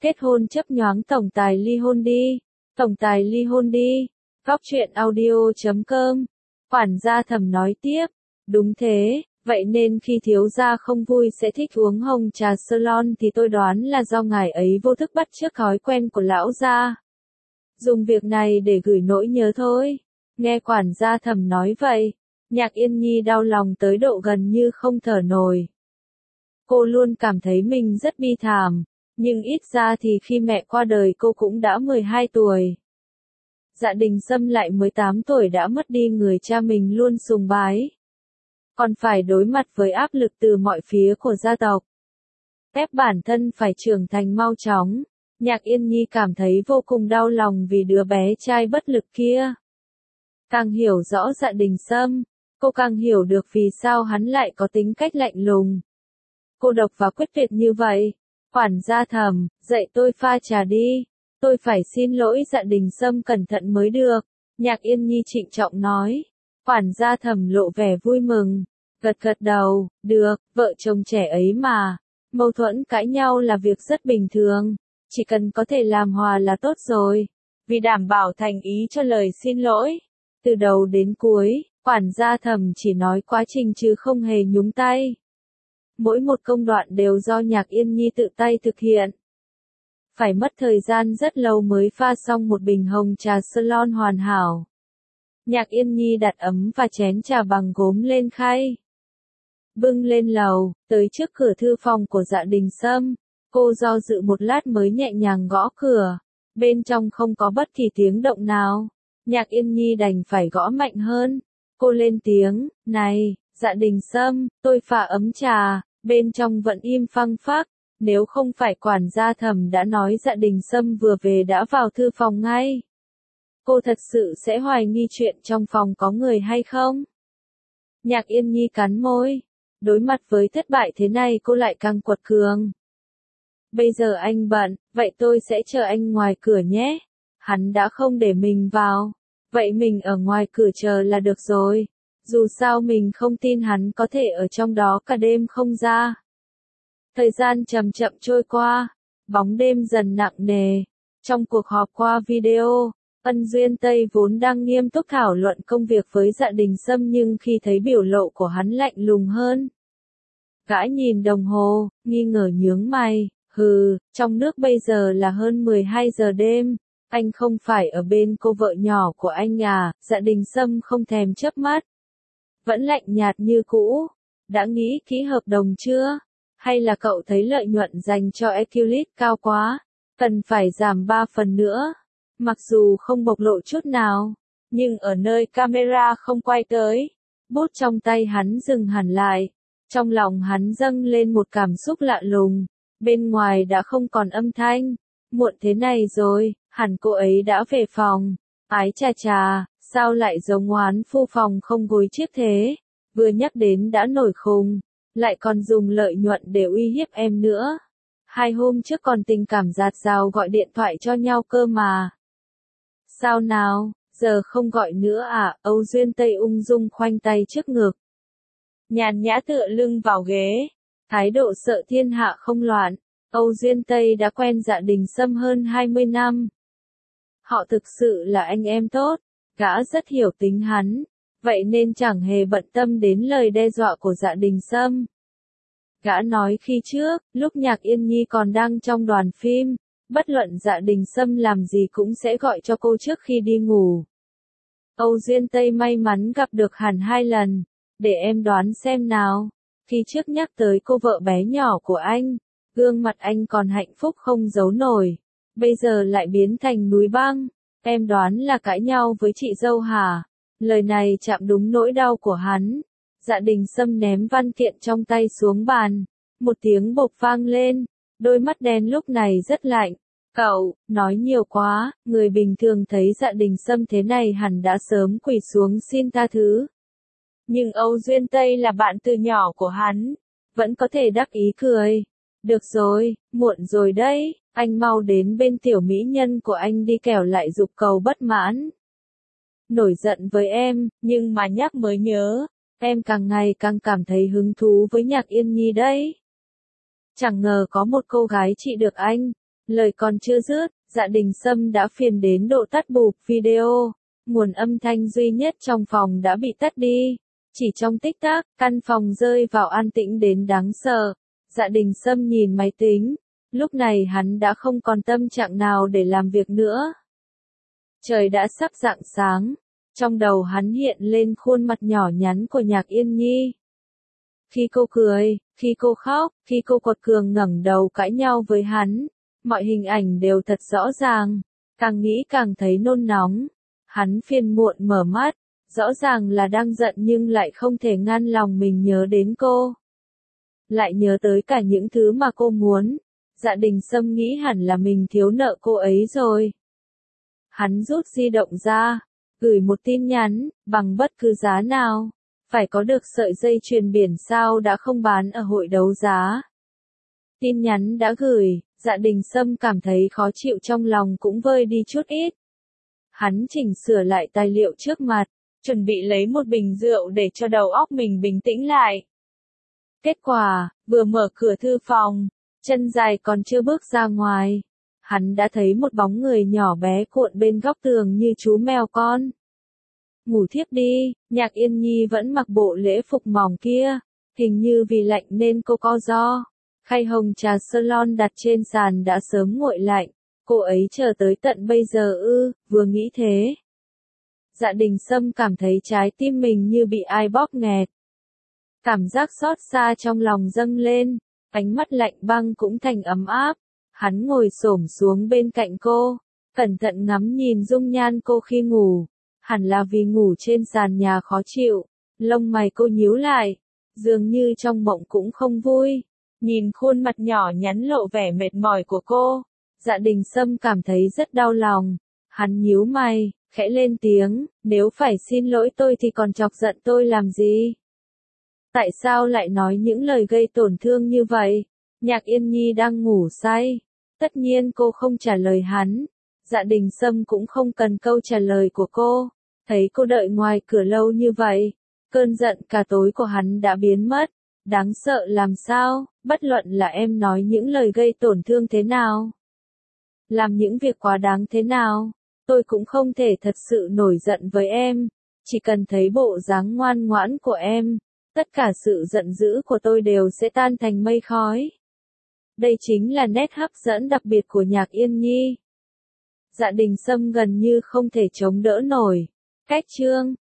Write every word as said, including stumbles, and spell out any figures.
Kết hôn chấp nhoáng tổng tài ly hôn đi. Tổng tài ly hôn đi. Góc truyện audio chấm com. Quản gia Thẩm nói tiếp. Đúng thế, vậy nên khi thiếu gia không vui sẽ thích uống hồng trà Ceylon thì tôi đoán là do ngài ấy vô thức bắt chước thói quen của lão gia. Dùng việc này để gửi nỗi nhớ thôi. Nghe quản gia Thẩm nói vậy, Nhạc Yên Nhi đau lòng tới độ gần như không thở nổi. Cô luôn cảm thấy mình rất bi thảm, nhưng ít ra thì khi mẹ qua đời cô cũng đã mười hai tuổi. Dạ Đình Sâm lại mới tám tuổi đã mất đi người cha mình luôn sùng bái. Còn phải đối mặt với áp lực từ mọi phía của gia tộc. Ép bản thân phải trưởng thành mau chóng. Nhạc Yên Nhi cảm thấy vô cùng đau lòng vì đứa bé trai bất lực kia. Càng hiểu rõ Dạ Đình Sâm, cô càng hiểu được vì sao hắn lại có tính cách lạnh lùng. Cô độc và quyết tuyệt như vậy. Quản gia Thẩm, dạy tôi pha trà đi. Tôi phải xin lỗi Dạ Đình Sâm cẩn thận mới được. Nhạc Yên Nhi trịnh trọng nói. Quản gia Thẩm lộ vẻ vui mừng. Gật gật đầu, được, vợ chồng trẻ ấy mà. Mâu thuẫn cãi nhau là việc rất bình thường. Chỉ cần có thể làm hòa là tốt rồi. Vì đảm bảo thành ý cho lời xin lỗi. Từ đầu đến cuối, quản gia Thẩm chỉ nói quá trình chứ không hề nhúng tay. Mỗi một công đoạn đều do Nhạc Yên Nhi tự tay thực hiện. Phải mất thời gian rất lâu mới pha xong một bình hồng trà Ceylon hoàn hảo. Nhạc Yên Nhi đặt ấm và chén trà bằng gốm lên khay. Bưng lên lầu, tới trước cửa thư phòng của Dạ Đình Sâm. Cô do dự một lát mới nhẹ nhàng gõ cửa. Bên trong không có bất kỳ tiếng động nào. Nhạc Yên Nhi đành phải gõ mạnh hơn. Cô lên tiếng, này, Dạ Đình Sâm, tôi pha ấm trà. Bên trong vẫn im phăng phắc. Nếu không phải quản gia Thẩm đã nói Dạ Đình Sâm vừa về đã vào thư phòng ngay. Cô thật sự sẽ hoài nghi chuyện trong phòng có người hay không? Nhạc Yên Nhi cắn môi. Đối mặt với thất bại thế này cô lại càng quật cường. Bây giờ anh bận, vậy tôi sẽ chờ anh ngoài cửa nhé. Hắn đã không để mình vào. Vậy mình ở ngoài cửa chờ là được rồi. Dù sao mình không tin hắn có thể ở trong đó cả đêm không ra. Thời gian chậm chậm trôi qua. Bóng đêm dần nặng nề. Trong cuộc họp qua video, Ân Duyên Tây vốn đang nghiêm túc thảo luận công việc với Dạ Đình Sâm nhưng khi thấy biểu lộ của hắn lạnh lùng hơn. Gã nhìn đồng hồ, nghi ngờ nhướng mày, hừ, trong nước bây giờ là hơn mười hai giờ đêm, anh không phải ở bên cô vợ nhỏ của anh à, Dạ Đình Sâm không thèm chớp mắt. Vẫn lạnh nhạt như cũ, đã nghĩ kỹ hợp đồng chưa? Hay là cậu thấy lợi nhuận dành cho Eculis cao quá, cần phải giảm ba phần nữa? Mặc dù không bộc lộ chút nào, nhưng ở nơi camera không quay tới, bút trong tay hắn dừng hẳn lại. Trong lòng hắn dâng lên một cảm xúc lạ lùng, bên ngoài đã không còn âm thanh. Muộn thế này rồi, hẳn cô ấy đã về phòng. Ái chà chà, sao lại giống oán phu phòng không gối chiếc thế? Vừa nhắc đến đã nổi khùng, lại còn dùng lợi nhuận để uy hiếp em nữa. Hai hôm trước còn tình cảm dạt dào gọi điện thoại cho nhau cơ mà. Sao nào, giờ không gọi nữa à? Âu Duyên Tây ung dung khoanh tay trước ngực. Nhàn nhã tựa lưng vào ghế. Thái độ sợ thiên hạ không loạn. Âu Duyên Tây đã quen Dạ Đình Sâm hơn hai mươi năm. Họ thực sự là anh em tốt. Gã rất hiểu tính hắn. Vậy nên chẳng hề bận tâm đến lời đe dọa của Dạ Đình Sâm. Gã nói khi trước, lúc Nhạc Yên Nhi còn đang trong đoàn phim, bất luận Dạ Đình Sâm làm gì cũng sẽ gọi cho cô trước khi đi ngủ. Âu Duyên Tây may mắn gặp được hẳn hai lần. Để em đoán xem nào. Khi trước nhắc tới cô vợ bé nhỏ của anh, gương mặt anh còn hạnh phúc không giấu nổi. Bây giờ lại biến thành núi băng. Em đoán là cãi nhau với chị dâu hả? Lời này chạm đúng nỗi đau của hắn. Dạ Đình Sâm ném văn kiện trong tay xuống bàn. Một tiếng bộc vang lên. Đôi mắt đen lúc này rất lạnh. Cậu, nói nhiều quá. Người bình thường thấy Dạ Đình Sâm thế này hẳn đã sớm quỳ xuống xin tha thứ. Nhưng Âu Duyên Tây là bạn từ nhỏ của hắn. Vẫn có thể đắc ý cười. Được rồi, muộn rồi đấy. Anh mau đến bên tiểu mỹ nhân của anh đi kẻo lại dục cầu bất mãn. Nổi giận với em, nhưng mà nhắc mới nhớ. Em càng ngày càng cảm thấy hứng thú với Nhạc Yên Nhi đấy. Chẳng ngờ có một cô gái trị được anh. Lời còn chưa dứt, Dạ Đình Sâm đã phiền đến độ tắt bụp video. Nguồn âm thanh duy nhất trong phòng đã bị tắt đi. Chỉ trong tích tắc, căn phòng rơi vào an tĩnh đến đáng sợ. Dạ Đình Sâm nhìn máy tính. Lúc này hắn đã không còn tâm trạng nào để làm việc nữa. Trời đã sắp rạng sáng. Trong đầu hắn hiện lên khuôn mặt nhỏ nhắn của Nhạc Yên Nhi. Khi cô cười, khi cô khóc, khi cô quật cường ngẩng đầu cãi nhau với hắn. Mọi hình ảnh đều thật rõ ràng. Càng nghĩ càng thấy nôn nóng. Hắn phiền muộn mở mắt. Rõ ràng là đang giận nhưng lại không thể ngăn lòng mình nhớ đến cô. Lại nhớ tới cả những thứ mà cô muốn. Dạ Đình Sâm nghĩ hẳn là mình thiếu nợ cô ấy rồi. Hắn rút di động ra, gửi một tin nhắn, bằng bất cứ giá nào. Phải có được sợi dây chuyền biển sao đã không bán ở hội đấu giá. Tin nhắn đã gửi, Dạ Đình Sâm cảm thấy khó chịu trong lòng cũng vơi đi chút ít. Hắn chỉnh sửa lại tài liệu trước mặt, chuẩn bị lấy một bình rượu để cho đầu óc mình bình tĩnh lại. Kết quả, vừa mở cửa thư phòng, chân dài còn chưa bước ra ngoài. Hắn đã thấy một bóng người nhỏ bé cuộn bên góc tường như chú mèo con. Ngủ thiếp đi, Nhạc Yên Nhi vẫn mặc bộ lễ phục mỏng kia. Hình như vì lạnh nên cô co ro. Khay hồng trà salon đặt trên sàn đã sớm nguội lạnh. Cô ấy chờ tới tận bây giờ ư, vừa nghĩ thế. Dạ Đình Sâm cảm thấy trái tim mình như bị ai bóp nghẹt. Cảm giác xót xa trong lòng dâng lên, ánh mắt lạnh băng cũng thành ấm áp. Hắn ngồi xổm xuống bên cạnh cô, cẩn thận ngắm nhìn dung nhan cô khi ngủ. Hẳn là vì ngủ trên sàn nhà khó chịu, lông mày cô nhíu lại, dường như trong mộng cũng không vui. Nhìn khuôn mặt nhỏ nhắn lộ vẻ mệt mỏi của cô, Dạ Đình Sâm cảm thấy rất đau lòng. Hắn nhíu mày, khẽ lên tiếng, nếu phải xin lỗi tôi thì còn chọc giận tôi làm gì? Tại sao lại nói những lời gây tổn thương như vậy? Nhạc Yên Nhi đang ngủ say. Tất nhiên cô không trả lời hắn. Dạ Đình Sâm cũng không cần câu trả lời của cô. Thấy cô đợi ngoài cửa lâu như vậy, cơn giận cả tối của hắn đã biến mất. Đáng sợ làm sao, bất luận là em nói những lời gây tổn thương thế nào, làm những việc quá đáng thế nào, tôi cũng không thể thật sự nổi giận với em. Chỉ cần thấy bộ dáng ngoan ngoãn của em, tất cả sự giận dữ của tôi đều sẽ tan thành mây khói. Đây chính là nét hấp dẫn đặc biệt của Nhạc Yên Nhi. Dạ Đình Sâm gần như không thể chống đỡ nổi. Cách chương